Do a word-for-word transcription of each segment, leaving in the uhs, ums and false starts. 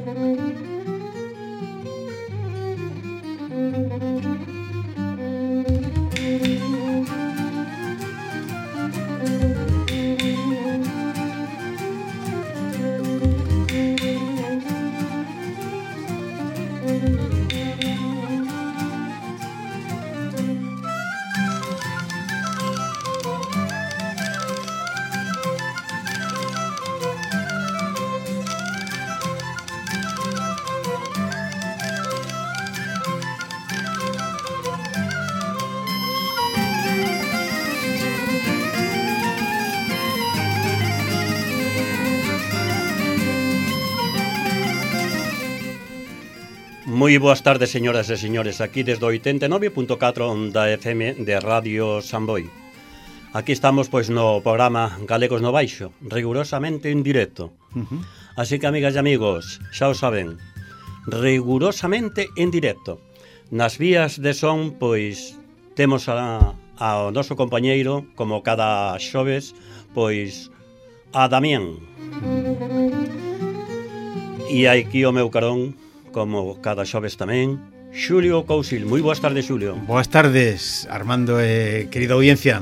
Moi boas tardes, señoras e señores, aquí desde o oitenta e nove punto catro da F M de Radio Samboy. Aquí estamos, pois, no programa Galegos no Baixo, rigurosamente en directo. Uh-huh. Así que, amigas e amigos, xa o saben, rigurosamente en directo. Nas vías de son, pois, temos a, ao noso compañeiro, como cada xoves, pois, a Damián. E aquí o meu carón, como cada xoves tamén, Xulio Cousil. Moi boas tardes, Xulio. Boas tardes, Armando e eh, querida audiencia.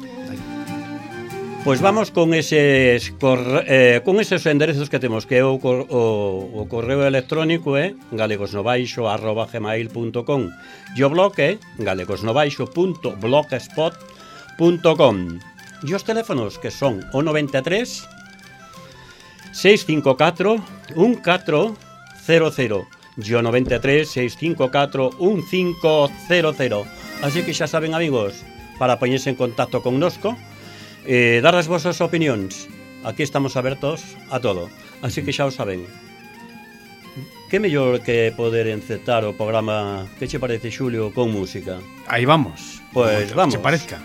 Pois vamos con eses corre, eh, con eses enderezos que temos, que é o, o, o correo electrónico é eh, galegosnobaixo arroba gmail punto com e o blog é galegosnobaixo punto blogspot punto com e os teléfonos que son o noventa e tres seiscentos cincuenta e catro un catro cero cero e o noventa e tres seiscentos cincuenta e catro un cinco cero cero. Así que xa saben, amigos, para poñerse en contacto connosco, eh, dar as vosas opinións. Aquí estamos abertos a todo. Así que xa o saben. Que mellor que poder encetar o programa, que che parece, Xulio, con música? Aí vamos. Pois vamos. Que parezca.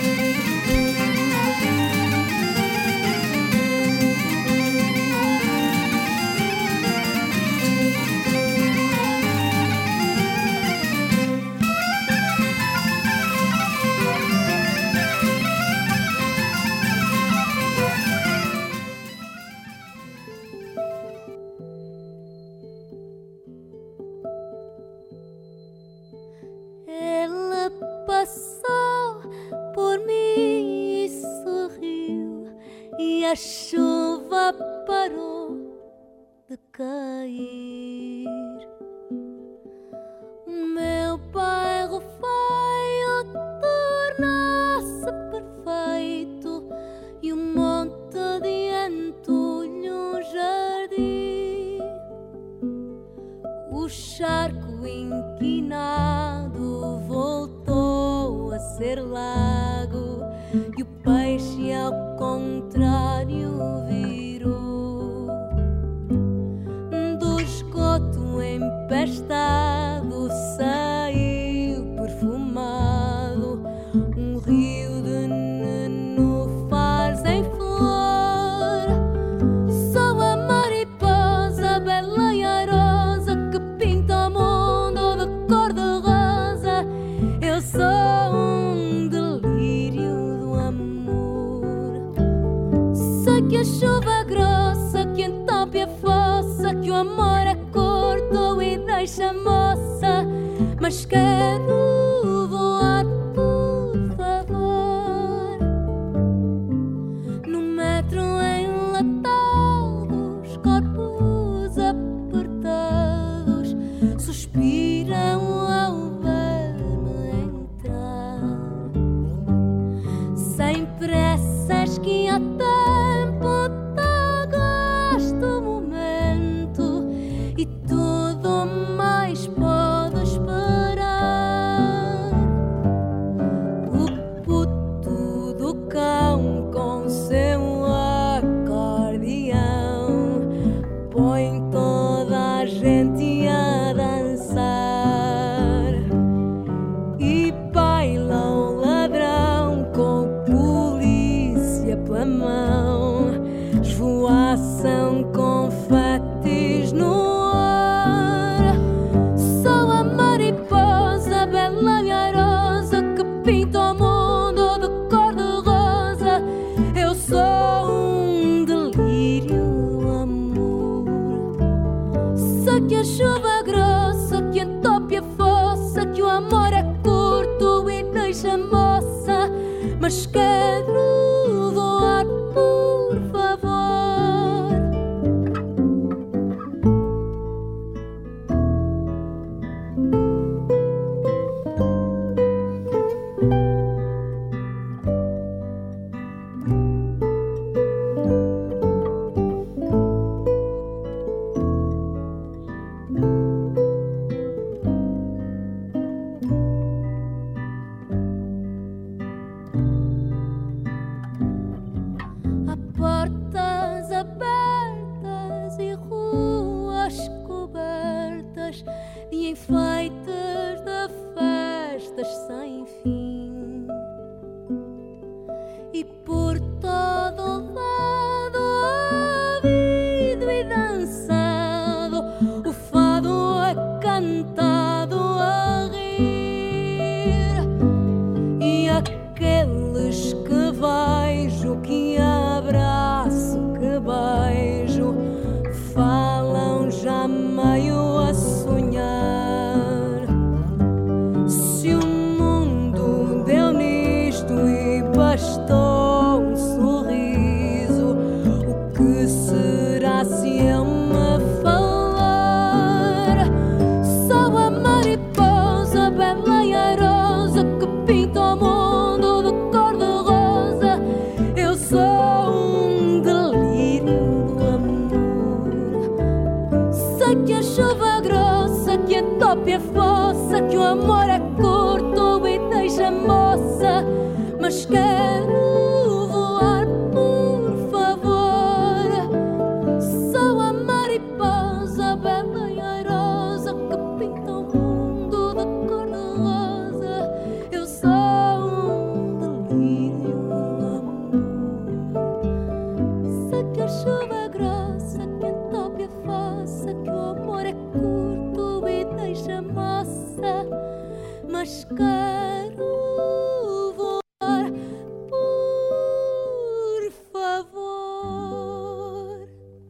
A chuva parou de cair. O meu bairro feio torna-se perfeito e um monte de entulho um jardim. O charco inquinado voltou a ser lago e o peixe ao contrário virou. Do esgoto empestado saiu perfumado um rio de nenúfares em flor. Sou a mariposa bela e airosa que pinta o mundo de cor de rosa. Eu sou um delírio do amor. Sei que a chuva grossa que entope a fossa, que o amor é curto e deixa moça, mas quero voar, por favor, no metro enlatado. Os corpos apertados suspiram ao ver-me entrar. Sem pressas que há tempo tagaste o momento e tudo mais pode esperar. Sei que a chuva grossa, que entope a fossa, que o amor é curto e deixa moça, mas quero voar, por favor. Há portas abertas e ruas cobertas de enfeites de festas sem fim, e por todo lado ouvido e dançado o fado é cantado a rir, e aqueles que vejo, que abraço, que beijo, falam já meio a sonhar. Se o mundo deu nisto e bastou um sorriso, o que será se eu me falar? Sou a mariposa bela e airosa que pinta o mundo de cor-de-rosa. Eu sou um delírio do amor. Sei que a chuva grossa, que entope a fossa, que o amor é curto e deixa moça, mas quero voar, por favor. Sou a mariposa bela e airosa que pinta o mundo de cor-de-rosa. Eu sou um delírio do amor. Sei que a chuva é grossa, que entope a fossa, que o amor é curto e deixa moça, mas quero voar, por favor.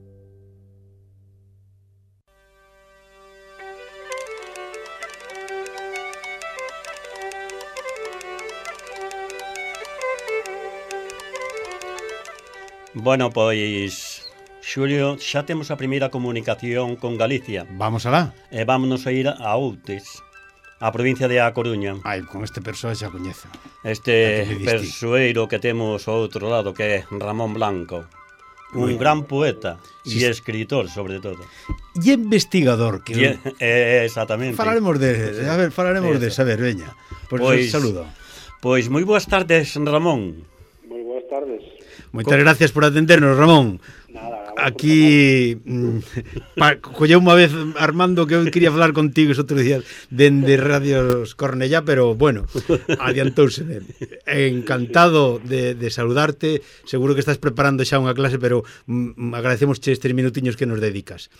Bueno, pois, Xulio, xa temos a primeira comunicación con Galicia. Vamos alá. E vámonos a ir a Outes, a provincia de A Coruña. Ai, con este persoa xa coñezo. Este A que me diste. persoeiro que temos ao outro lado, que é Ramón Blanco. Un Moi gran poeta Sí, e escritor, sobre todo. E investigador, que E, eh, exactamente. falaremos de, a ver, falaremos de Eso. saber, veña. Por Pois- pues, saludo. Pois moi boas tardes, Ramón. Moi boas tardes. Moitas gracias por atendernos, Ramón. Nada, Aquí mm, pa, colleu unha vez Armando que eu quería falar contigo os outros días dende Radios Cornellá, pero bueno, adiantouse. Encantado de, de saludarte. Seguro que estás preparando xa unha clase, pero mm, agradecemos che estes minutiños que nos dedicas.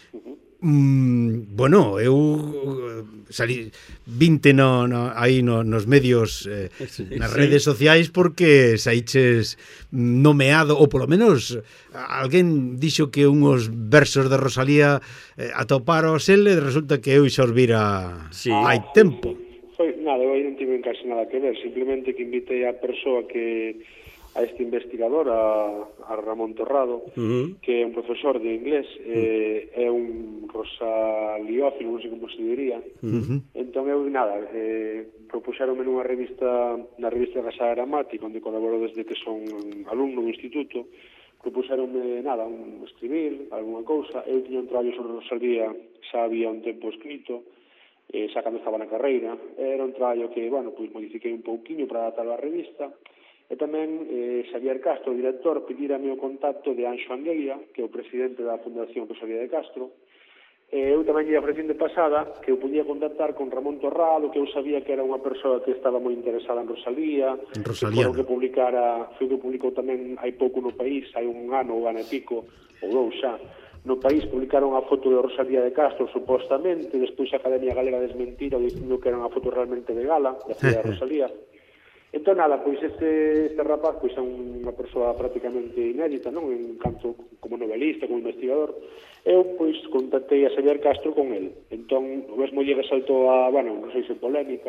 Mm, bueno, eu eh, salí vinte no, no, aí no, nos medios eh, Sí, nas sí. redes sociais porque saíches nomeado, ou polo menos alguén dixo que unhos versos de Rosalía eh, atoparos ele, resulta que eu xa os vira Sí. hai tempo. Foi, nada, eu aí non tive casi nada que ver, simplemente que invitei a persoa que a este investigador, a, a Ramón Torrado, Uh-huh. que é un profesor de inglés, eh, é un rosaliófilo, non sei como se diría. Uh-huh. Entón eu, nada, eh, propuxeronme nunha revista, na revista Casa Gramática, onde colaboro desde que son alumno do instituto, propuxeronme, nada, un escribir, algunha cousa. Eu tiña un traballo sobre Rosalía, xa había un tempo escrito, eh, xa cando estaba na carreira. Era un traballo que, bueno, pois modifiquei un pouquiño para adaptar a revista. E tamén eh, Xavier Castro, o director, pedírame o contacto de Anxo Angueira, que é o presidente da Fundación Rosalía de Castro. E eu tamén lle ofrecín de pasada que eu podía contactar con Ramón Torrado, que eu sabía que era unha persoa que estaba moi interesada en Rosalía, En que Rosalía. foi o que publicara, foi o que publicou tamén hai pouco no país, hai un ano ou ano e pico, ou dous xa. No país publicaron a foto de Rosalía de Castro, supostamente, despois a Academia Galega desmentira dicindo que era unha foto realmente de gala, da filla de Rosalía. Entón, nada, pois este, este rapaz pois é unha persoa prácticamente inédita, non? En canto como novelista, como investigador. eu, pois, contactei a Xavier Castro con el. Entón, o mesmo lle saltou a, bueno, non sei se polémica,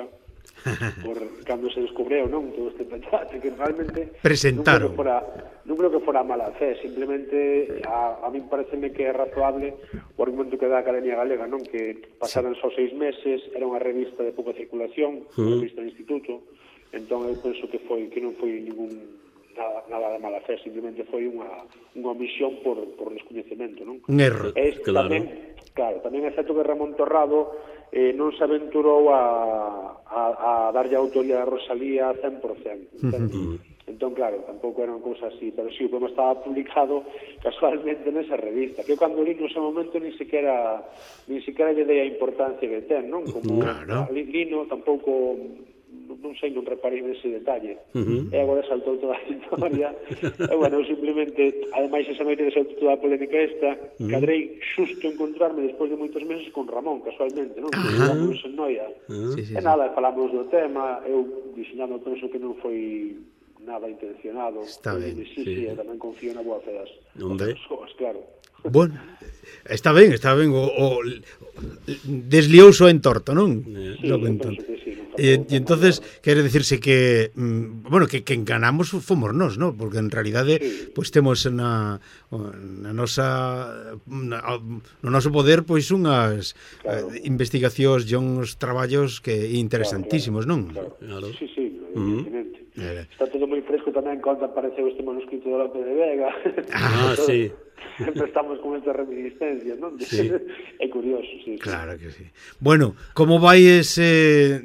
por cando se descubreu, non, todo este petate, que realmente presentaron. Non creo que fora, non creo que fora mala fe, simplemente a, a mí pareceme que é razoable o argumento que dá a Academia Galega, non, que pasaran só seis meses, era unha revista de pouca circulación, uh-huh. unha revista de instituto, entón eu penso que foi que non foi ningún nada, nada de mala fe, simplemente foi unha, unha omisión por, por descoñecemento, non? Un erro. E claro. Tamén, claro, tamén é certo que Ramón Torrado eh, non se aventurou a, a, a darlle a autoría a Rosalía cen por cento. Uh-huh. Entón, claro, tampouco era unha cousa así, pero sí, o poema estaba publicado casualmente nesa revista, que eu cando li no ese momento ni siquiera ni siquiera lle dei a importancia que ten, non? Como claro. Lino tampouco, non sei, non reparei nese detalle. Uh-huh. E agora saltou toda a historia. E, bueno, eu simplemente, ademais, esa noite de saltou toda a polémica esta, uh-huh. cadrei xusto encontrarme despois de moitos meses con Ramón, casualmente, non? Uh-huh. En Noia. Uh-huh. Sí, sí, e nada, sí. falamos do tema, eu diseñando penso que non foi nada intencionado. Está ben. Sí, sí, sí, tamén confío na boa fe das persoas, claro. Bueno, está ben, está ben, o, o desliouse o entorto, non? Sí, Logo, eu entón. penso que sí. E, e entonces quere decirse que mm, bueno, que, que enganamos fomos nós, ¿no? Porque en realidade sí. Pois temos na, na nosa na, no noso poder pois unhas claro. eh, investigacións e uns traballos que interesantísimos, claro, claro, non? Claro. Sí, sí, evidentemente. Uh-huh. Está todo moi fresco tamén cando apareceu este manuscrito de Lope de Vega. Ah, sí. Sempre estamos con estas reminiscencias, non? Sí. É curioso, sí. Claro que sí. Bueno, como vai ese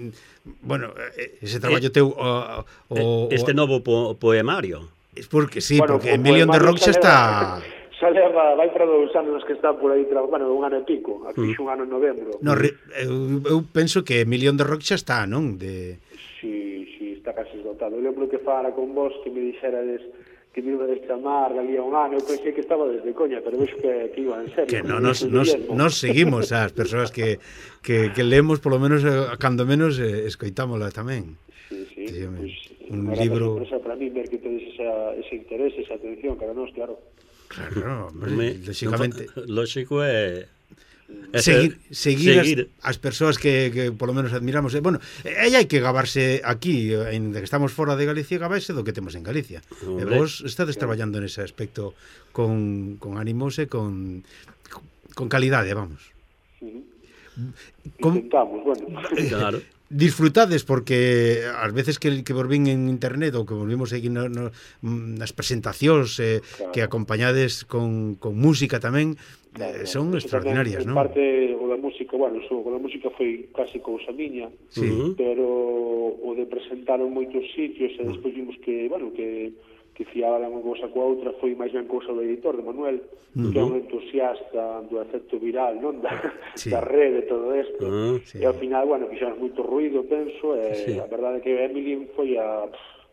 bueno, ese traballo teu o, o, este novo po poemario? Es porque sí, bueno, porque Million de Rock xa está xa leva, vai para dous anos que está por aí, bueno, un ano e pico, aquí mm. un ano en novembro. No, eu, eu penso que Million de Rock xa está, non? De Sí, sí, está casi esgotado. Eu lembro que fara con vos que me dixerades que me iba a chamar dali a un ano, eu pensei que estaba desde coña, pero vexo que, que iba en serio. Que no, nos, nos, nos seguimos as persoas que, que, que leemos, polo menos, cando menos, eh, escoitámola tamén. Sí, sí, sí pues, un libro... sorpresa para mí ver que tedes esa, ese interés, esa atención, cara nos, claro. Claro, hombre, lógicamente. Lógico é... Seguir, seguir, seguir. As, as persoas que, que polo menos admiramos. Bueno, e hai que gabarse aquí, en que estamos fora de Galicia, gabarse do que temos en Galicia. E vos estades claro. traballando nese aspecto con, con ánimos e con, con calidade, vamos. Uh-huh. Con... Intentamos, bueno. Claro. Disfrutades porque ás veces que, que vos vin en internet ou que vos vimos aquí no, no, nas presentacións eh, claro. que acompañades con, con música tamén, claro, eh, son claro. extraordinarias, non? En parte o da música, bueno, o da música foi casi cousa miña, sí. pero o de presentar en moitos sitios e despois vimos que, bueno, que que fiaba unha cousa coa outra foi máis ben cousa do editor, de Manuel, uh-huh. que é un entusiasta do efecto viral, non? Da, sí. da rede, todo isto. Uh-huh, sí. E ao final, bueno, fixamos moito ruido, penso, e sí. a verdade é que Emily foi a,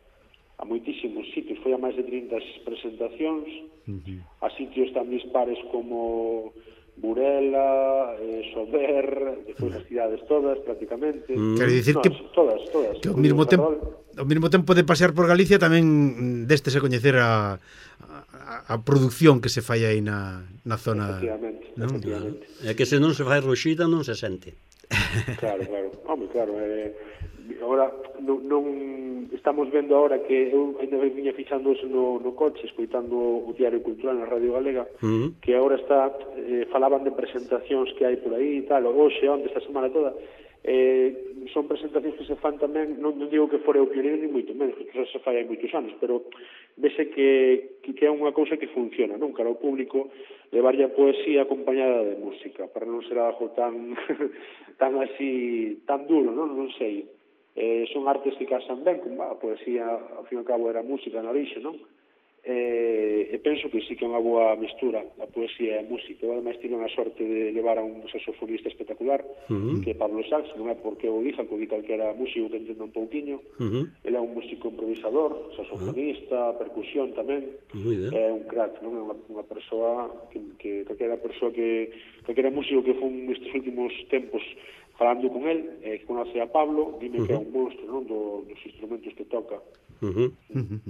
a moitísimos sitios, foi a máis de trinta presentacións, uh-huh. a sitios tan dispares como Burela, eh, Sober, despois as cidades todas, prácticamente. Mm. Quero dicir no, que todas, todas. Que ao mesmo tempo, ao mesmo tempo de pasear por Galicia tamén deste se coñecer a, a, a produción que se fai aí na, na zona. Efectivamente, ¿no? efectivamente. É que se non se fai ruxida non se sente. Claro, claro. Home, claro, eh, agora non, non estamos vendo agora que eu ainda viña fixando eso no, no coche, escoitando o Diario Cultural na Radio Galega, uh-huh. que agora está eh, falaban de presentacións que hai por aí e tal, hoxe, onde, esta semana toda, eh, son presentacións que se fan tamén, non, non digo que fora o pioneiro ni moito menos, que eso se fai hai moitos anos, pero vese que, que, que é unha cousa que funciona, non? Cara ao público, levarlle a poesía acompañada de música, para non ser algo tan tan así, tan duro, non? Non sei. Eh, son artes que casan ben, como a poesía, ao fin e ao cabo, era música na orixe, non? Eh, e penso que sí que é unha boa mistura a poesía e a música. Eu ademais tive a sorte de levar a un saxofonista espectacular, uh-huh. que é Pablo Sachs, non é porque o dixan, que o di calquera músico que entenda un pouquiño. Uh-huh. Ele é un músico improvisador, saxofonista, uh-huh. percusión tamén. Uh-huh. É un crack, non? É unha, unha persoa que, que calquera persoa que calquera músico que foi nestes últimos tempos falando con el, eh, que conoce a Pablo, dime uh-huh. que é un monstro, non? Do, dos instrumentos que toca. Uh-huh.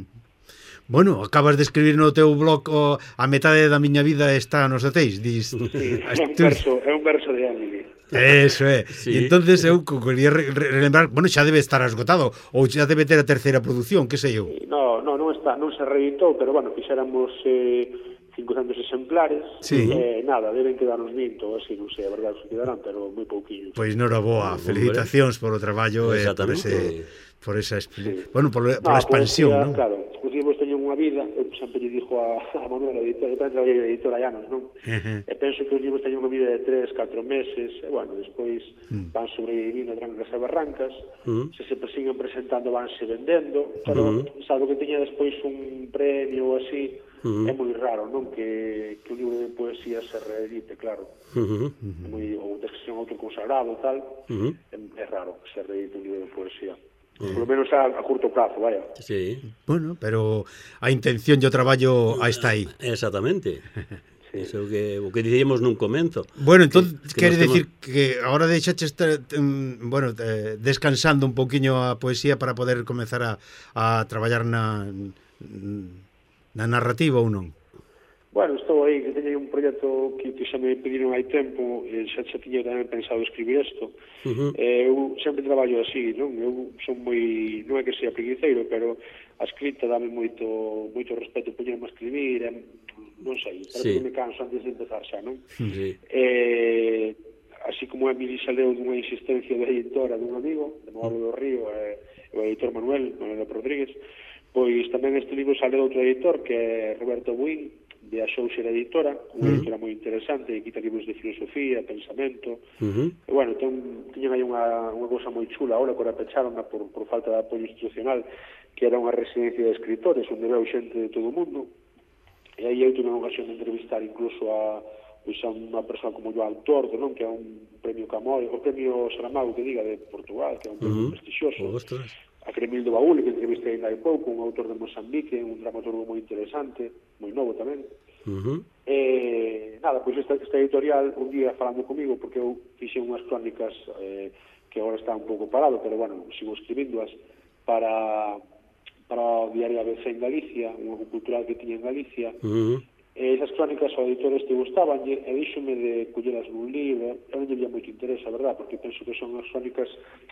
Bueno, acabas de escribir no teu blog o, a metade da miña vida está nos hotéis, dis. Sí, é un verso, é un verso de Emily. Eso é. Sí. E entonces eu quería re relembrar, bueno, xa debe estar esgotado ou xa debe ter a terceira produción, que sei eu. No, no, non está, non se reeditou, pero bueno, fixéramos eh, cincocentos exemplares. Sí. Eh, nada, deben quedar uns vinte ou así, non sei, a verdade, se quedarán, pero moi pouquinhos. Pois non era boa, felicitacións por o traballo e por ese por esa sí. bueno, por, por no, a expansión, poesía, non? Claro, os libros teñen unha vida, eu sempre lle dixo a, a Manuel, a editora, eu traballei de editora anos, non? Uh-huh. E penso que os libros teñen unha vida de tres, catro meses, e bueno, despois uh-huh. van sobrevivindo trancas e barrancas, uh-huh. se se siguen presentando, vanse vendendo, pero uh-huh. salvo que teña despois un premio ou así, uh-huh. é moi raro, non? Que, que un libro de poesía se reedite, claro. Uh-huh. É moi, ou de expresión autoconsagrado, tal, uh-huh. é, é raro que se reedite un libro de poesía. Uh-huh. Por lo menos a, a curto plazo, vaya. Sí. Bueno, pero a intención e o traballo aí está aí. Exactamente. Sí. Eso que o que dicíamos nun comenzo. Bueno, entón que, quere que decir temos... que agora deixaches este, um, bueno, eh, descansando un poquiño a poesía para poder comezar a, a traballar na na narrativa ou non? Bueno, estou aí, que teño un proxecto que, que xa me pediron hai tempo, e xa, xa tiña tamén pensado escribir isto. Uh-huh. eh, eu sempre traballo así, non? Eu son moi, non é que sea preguiceiro, pero a escrita dame moito moito respeto, poñerme a escribir, e, non sei, para sí. que me canso antes de empezar xa, non? Sí. Eh, así como a Emily saleu dunha insistencia da editora dun amigo, de Moado do Río, e o editor Manuel, Manuel Rodríguez, pois tamén este libro sale outro editor, que é Roberto Buín, de Axouxer Editora, unha uh-huh. editora moi interesante, que quita libros de filosofía, pensamento. Uh-huh. E, bueno, ten, tiñan aí unha, unha cosa moi chula, ahora, que pecharon por, por falta de apoio institucional, que era unha residencia de escritores, onde veo xente de todo o mundo. E aí eu tuve unha ocasión de entrevistar incluso a, pois, a unha persoa como Joan Tordo, non? Que é un premio Camões, o premio Saramago, que diga, de Portugal, que é un premio uh-huh. prestigioso. Ostras. A Cremildo Baúl, que entrevistei ainda hai pouco, un autor de Mozambique, un dramaturgo moi interesante, moi novo tamén. Uh-huh. E, nada, pois esta, esta editorial, un día falando comigo, porque eu fixe unhas crónicas eh, que agora está un pouco parado, pero, bueno, sigo escribíndoas para, para o diario A B C en Galicia, un cultural que tiña en Galicia. Uh-huh. E esas crónicas ao editor este gustaban, e díxome de colleras nun libro. Eu non lle había moito interés, a verdad, porque penso que son as crónicas,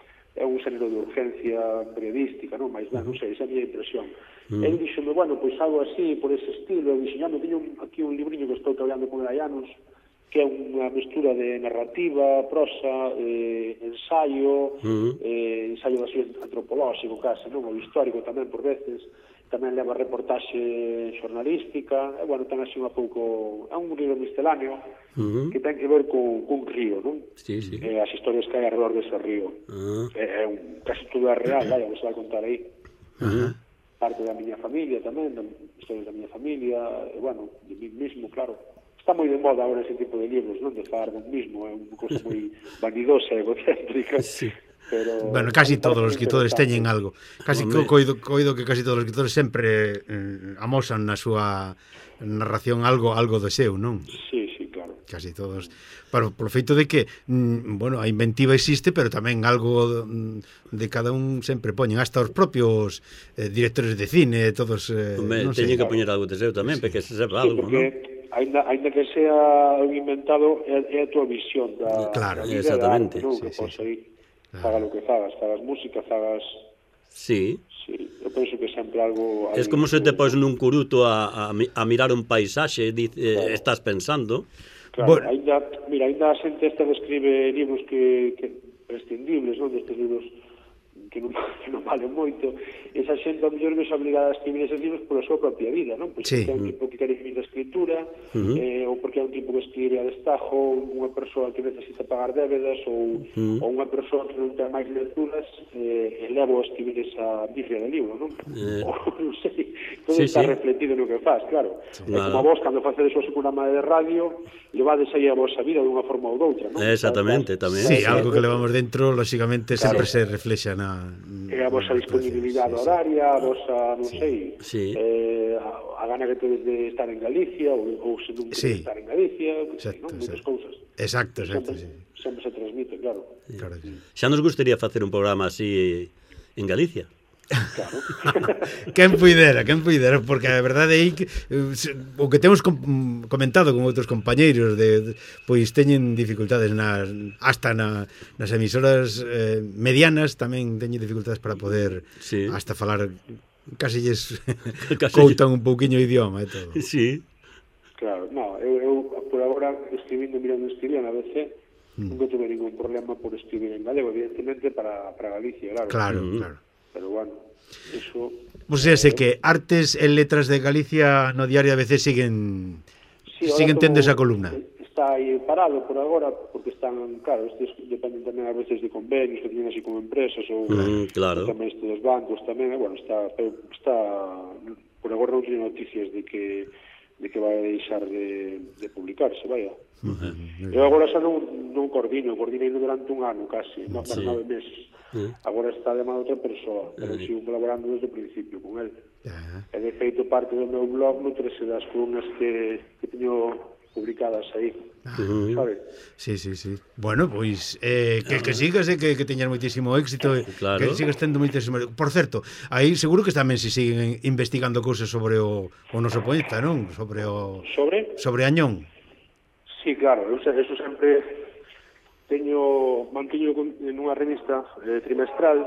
é un xénero de urgencia periodística, non? Mais ben, non sei, esa é a minha impresión. Mm. Ele dixome, bueno, pois algo así, por ese estilo, eu dixo, me teño aquí un libriño que estou traballando con hai anos, que é unha mestura de narrativa, prosa, eh, ensaio, mm. eh, ensaio así antropolóxico, case, non? O histórico tamén, por veces, tamén leva reportaxe xornalística, e, bueno, ten así unha pouco, é un libro misceláneo, uh-huh. que ten que ver con, con río, non? Sí, sí. Eh, as historias que hai alrededor dese río. Uh-huh. É, é un, casi todo é real, vaya, se vai contar aí. Uh-huh. Parte da miña familia tamén, da, historias da miña familia, e, bueno, de mí mismo, claro. Está moi de moda agora ese tipo de libros, non? De falar dun mismo, é unha cosa moi vanidosa e egocéntrica. Sí. Pero, bueno, casi todos os escritores teñen algo. Casi co, coido, coido que casi todos os escritores sempre eh, amosan na súa narración algo algo do seu, non? Sí, sí, claro. Casi todos. Pero polo feito de que, mm, bueno, a inventiva existe, pero tamén algo de cada un sempre poñen, hasta os propios eh, directores de cine, todos, eh, Hombre, non sei. Teñen que poñer algo de seu tamén, sí. Porque se sepa algo, sí, porque... non? Ainda, ainda que sea un inventado, é, é a túa visión da, claro, da vida, exactamente. Da arte, non? Sí, Que sí, podes sí. aí, faga lo que fagas, fagas música, fagas... Sí. Sí, eu penso que sempre algo... É como se te pos nun curuto a, a, a mirar un paisaxe e dice, claro. Estás pensando. Claro, bueno. ainda, mira, ainda a xente esta describe libros que, que prescindibles, non? Destes libros que non, que non valen moito. Esa xente, ao mellor, ves obligada a escribir eses libros pola súa propia vida, non? Pois sí. Porque é un tipo que quere vivir da escritura, uh-huh. eh, ou porque é un tipo que escribe a destajo, unha persoa que necesita pagar débedas, ou, uh-huh. ou unha persoa que non ten máis lecturas, eh, eleva a escribir esa biblia de libro, non? Uh-huh. Ou, non sei, todo sí, está sí. refletido no que faz, claro. Sí, é como vos, cando facedes o seu programa de radio, levades aí a vosa vida dunha forma ou doutra, non? Exactamente, tamén. Sí, algo que levamos dentro, lóxicamente, sempre claro. Se reflexa na... É a vosa disponibilidade sí, horaria, a vosa, non sí. sei, sí. Eh, a, a gana que tedes de estar en Galicia, ou, ou se non sí. estar en Galicia, exacto, non? Moitas cousas. Exacto, exacto, sempre, sí. sempre se transmite, claro. Sí. Claro sí. Xa nos gustaría facer un programa así en Galicia. Claro. Quen puidera, quen puidera, porque a verdade é que eh, o que temos com, comentado con outros compañeiros de, de pois teñen dificultades nas hasta na, nas emisoras eh, medianas tamén teñen dificultades para poder sí. hasta falar casi lles Casi coutan un pouquiño o idioma e todo. Sí. Claro, no, eu, eu por agora escribindo mirando escribía na B C Mm. nunca tuve ningún problema por escribir en galego, evidentemente para, para Galicia, claro. Claro, Mm. claro. Pero bueno, eso... Pois é, sei que Artes e Letras de Galicia no diario A B C siguen Sí, ahora siguen tendo como esa columna. Está aí parado por agora, porque están, claro, estes dependen tamén a veces de convenios que tienen así con empresas ou Mm, claro. tamén isto dos bancos tamén, e, bueno, está, pero está por agora non tiene noticias de que de que vai deixar de, de publicarse, vaya. Uh-huh. Eu agora xa non, non coordino, coordinei durante un ano casi, non, para Sí. nove meses. Uh-huh. Agora está de mano outra persoa, pero Uh-huh. sigo colaborando desde o principio con el. Ah, E de feito parte do meu blog nutrese das columnas que, que teño publicadas aí, Uh-huh. sabe? sí, sí, sí. Bueno, pois eh, que, que sigas e que, que teñas moitísimo éxito e Claro. que sigas tendo moitísimo. Por certo, aí seguro que tamén se siguen investigando cousas sobre o, o noso poeta, non? Sobre o Sobre? sobre Añón. Sí, claro, eu se- eso sempre teño, manteño con- en unha revista eh, trimestral,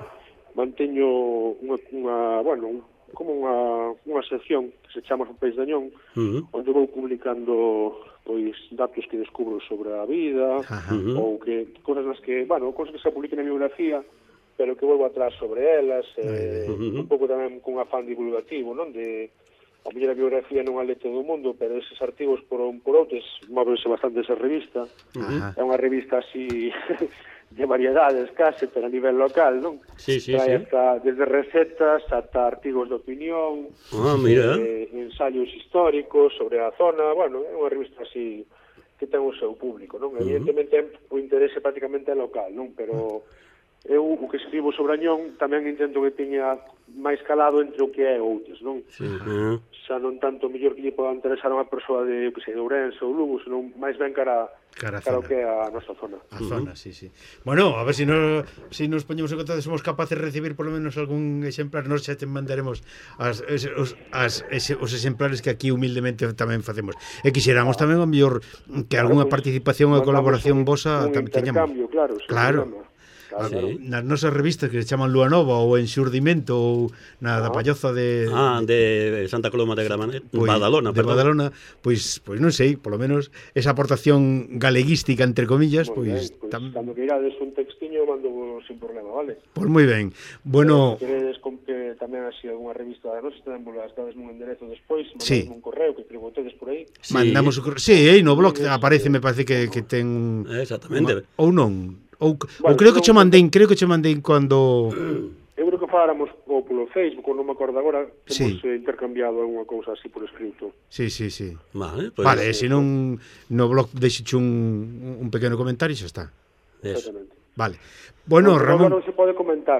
manteño unha, unha bueno, un, como unha, unha sección que se chama O País de Añón, Uh-huh. onde vou publicando pois datos que descubro sobre a vida, Ajá. Ujú. ou que cousas nas que, bueno, cousas que se publiquen na biografía, pero que volvo atrás sobre elas, eh, Ujú. un pouco tamén con afán divulgativo, non? De a mellor a biografía non a leite do mundo, pero eses artigos por un por outros móvense bastante esa revista. Ajá. É unha revista así de variedades case, pero a nivel local, non? Sí, sí, Trae sí. hasta desde recetas ata artigos de opinión, Ah, mira. eh, ensaios históricos sobre a zona, bueno, é unha revista así que ten o seu público, non? Evidentemente o interese prácticamente é local, non? Pero eu o que escribo sobre Añón tamén intento que teña máis calado entre o que é outros, non? Sí. Uh-huh. Xa non tanto mellor que lle poda interesar a unha persoa de, que sei, de Ourense ou Lugo, senón máis ben cara, Cara a cara o zona. que é a nosa zona. A zona, sí, sí. Bueno, a ver si nos, si nos poñemos en contacto, somos capaces de recibir por lo menos algún exemplar, nos xa te mandaremos as, es, os, as, ese, os exemplares que aquí humildemente tamén facemos. E quixéramos tamén o mellor que algunha Claro, pois, participación ou mandamos colaboración un- vosa un tamén teñamos. intercambio, claro, sin Claro. problema. Ah, Claro, Sí. nas nosas revistas que se chaman Lua Nova ou Enxurdimento ou na da Ah. Palloza de Ah, de Santa Coloma de Gramanet, pois, Badalona, de perdón. Badalona, pois pois non sei, polo menos esa aportación galeguística entre comillas, Moi pois ben, pois tam, cando que irades un textiño mando sin problema, vale? pois moi ben. Bueno, Se queredes con que tamén así algunha revista da nosa, tamén as dades nun enderezo despois, Sí. mandades un correo que escribo tedes por aí. Sí. mandamos o correo. Sí, aí no blog aparece, me parece que, que ten Exactamente. unha- ou non, ou, ou Bueno, creo que che non- mandei, creo que che mandei cando Eu creo que faláramos ou polo Facebook, ou non me acordo agora, Sí. temos eh, intercambiado algunha cousa así por escrito. Sí, sí, sí. Vale, pues Vale, se non no blog deixeche un, un pequeno comentario xa está. eso. Exactamente. Vale. Bueno, No, no, Ramón, non se pode comentar.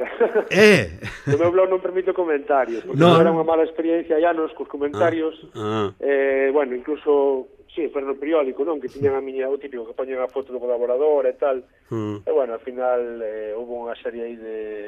eh O meu blog non permite comentarios, porque No. no. era unha mala experiencia ya nos cos comentarios. Ah, Eh, bueno, incluso, sí, pero no periódico, non? Que tiñan a miña, o típico, que poñen a foto do colaborador e tal. mm, E bueno, al final eh, hubo unha serie aí de,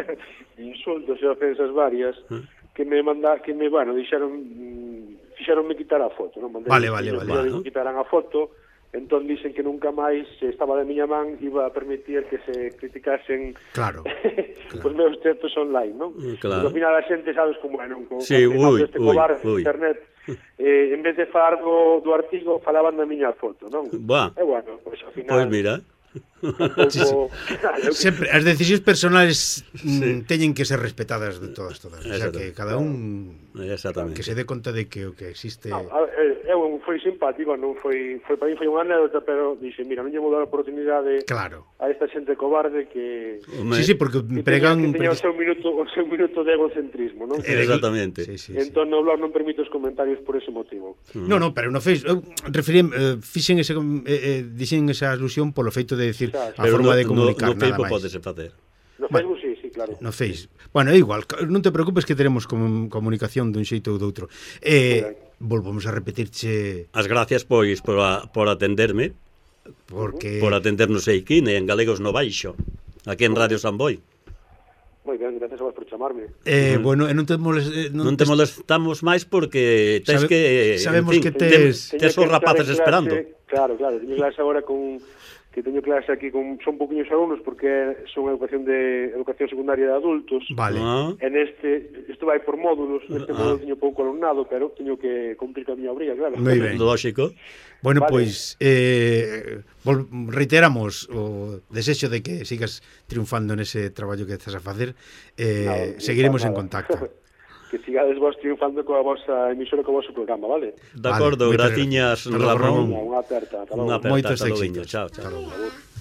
de insultos e ofensas varias que me manda, que me, bueno, dixeron, mm, fixeronme quitar a foto, non? Mandei Vale, un vale, vídeo vale. que Bueno. quitaran a foto. Entón dicen que nunca máis, se estaba de miña man, iba a permitir que se criticasen claro. os meus textos online, non? Mm, claro. Porque ao final a xente, sabes como é, non? Como, Sí, como ui, este ui, cobarde ui. de internet, eh, en vez de falar do, do artigo, falaban da miña foto, non? Buah. E bueno, pois ao final... Pois mira. Tampouco... Claro, Sempre as decisións personales mm, teñen que ser respetadas de todas todas. O sea, Exacto. que cada un Exactamente. que se dé conta de que o que existe. No, a, eh, eu foi simpático, non foi, foi para mí foi unha anécdota, pero dixe, mira, non lle vou dar a oportunidade Claro. a esta xente cobarde que Home, Sí, sí, porque que pregan teña, que teña o seu minuto o seu minuto de egocentrismo, non? Eh, Exactamente. Sí, sí, sí. Entón no blog non permite os comentarios por ese motivo. No, no, pero no fez, eu referí eh, fixen ese eh, eh, dixen esa alusión polo feito de decir Claro. a Pero forma no, de comunicar no, no nada Facebook máis. podese facer. No Facebook sí, sí, claro. No Face. Bueno, é igual, non te preocupes que teremos com comunicación dun xeito ou doutro. Eh, volvamos a repetirche As gracias, pois, por, a, por atenderme, porque por atendernos aquí, en Galegos no Baixo, aquí en Radio San Boi. Moi ben, gracias a vos por chamarme. Eh, bueno, e non te molest, eh, non, non te molestamos máis porque tes sabe, que... Sabemos en fin, que tes... tes os rapaces esperando. Claro, claro, teño clase agora con... que teño clase aquí con... Son poquinhos alumnos porque son educación de educación secundaria de adultos. Vale. Ah. En este... Isto vai por módulos. Neste Ah. módulo teño pouco alumnado, pero teño que cumplir con a miña obriga, claro. Moi ben. Lógico. Bueno, Vale. pois eh, vol, reiteramos o desexo de que sigas triunfando nese traballo que estás a facer. Eh, Nada, seguiremos nada. en contacto. Que sigades vos triunfando coa vosa emisora, co vosso programa, vale? De acordo, Vale, moitas graciñas, gracias. Hasta logo, Ramón. Ramón. Unha aperta, ata logo. Unha aperta, Moitos hasta logo, éxitos. chao, chao. Hasta logo. Por favor.